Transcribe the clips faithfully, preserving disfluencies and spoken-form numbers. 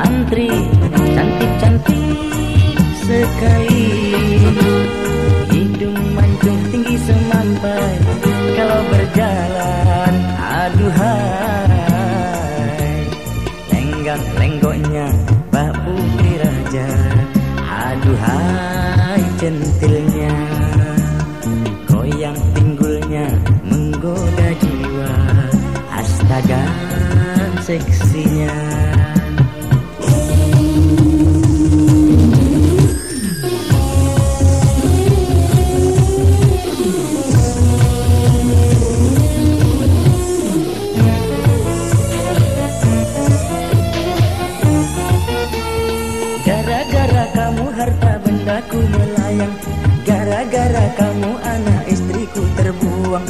antri, cantik-cantik sekali. Hidung mancung tinggi semampai, kalau berjalan aduhai. Lenggak-lenggoknya bak putri raja, aduhai centilnya. Goyang pinggulnya menggoda jiwa, astaga seksinya. Gara-gara kamu harta bendaku melayang, gara-gara kamu anak istriku terbuang.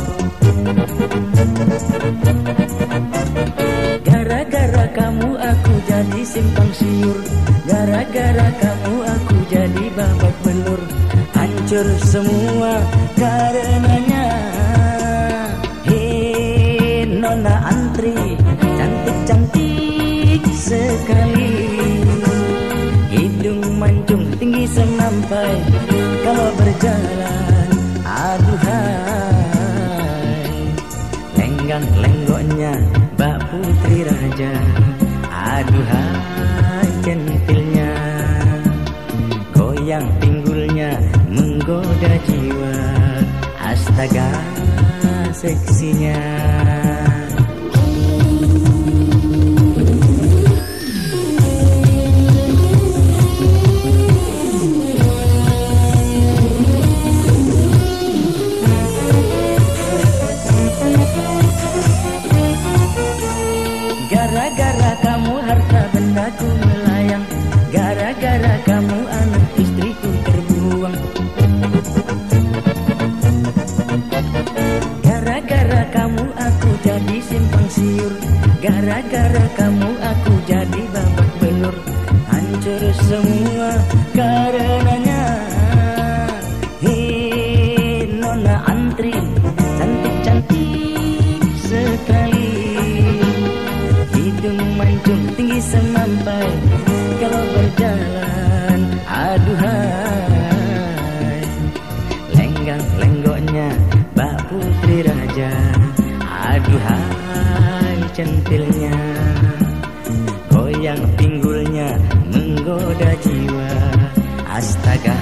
Gara-gara kamu aku jadi simpang siur, gara-gara kamu aku jadi babak belur. Hancur semua karenanya. Hei nona antri, cantik-cantik sekali. Hidung mancung tinggi semampai, kalau berjalan aduhai. Lenggang-lenggoknya bak putri raja, aduhai centilnya. Goyang pinggulnya menggoda jiwa, astaga seksinya. Gara-gara kamu harta bendaku melayang, gara-gara kamu anak istriku terbuang. Gara-gara kamu aku jadi simpang siur, gara-gara kamu aku jadi babak belur. Hancur semua karenanya. Hei nona antri, cantik-cantik sekali. Hidung mancung tinggi semampai, kalau berjalan aduhai. Lenggang-lenggoknya bak putri raja, aduhai centilnya. Goyang pinggulnya menggoda jiwa, astaga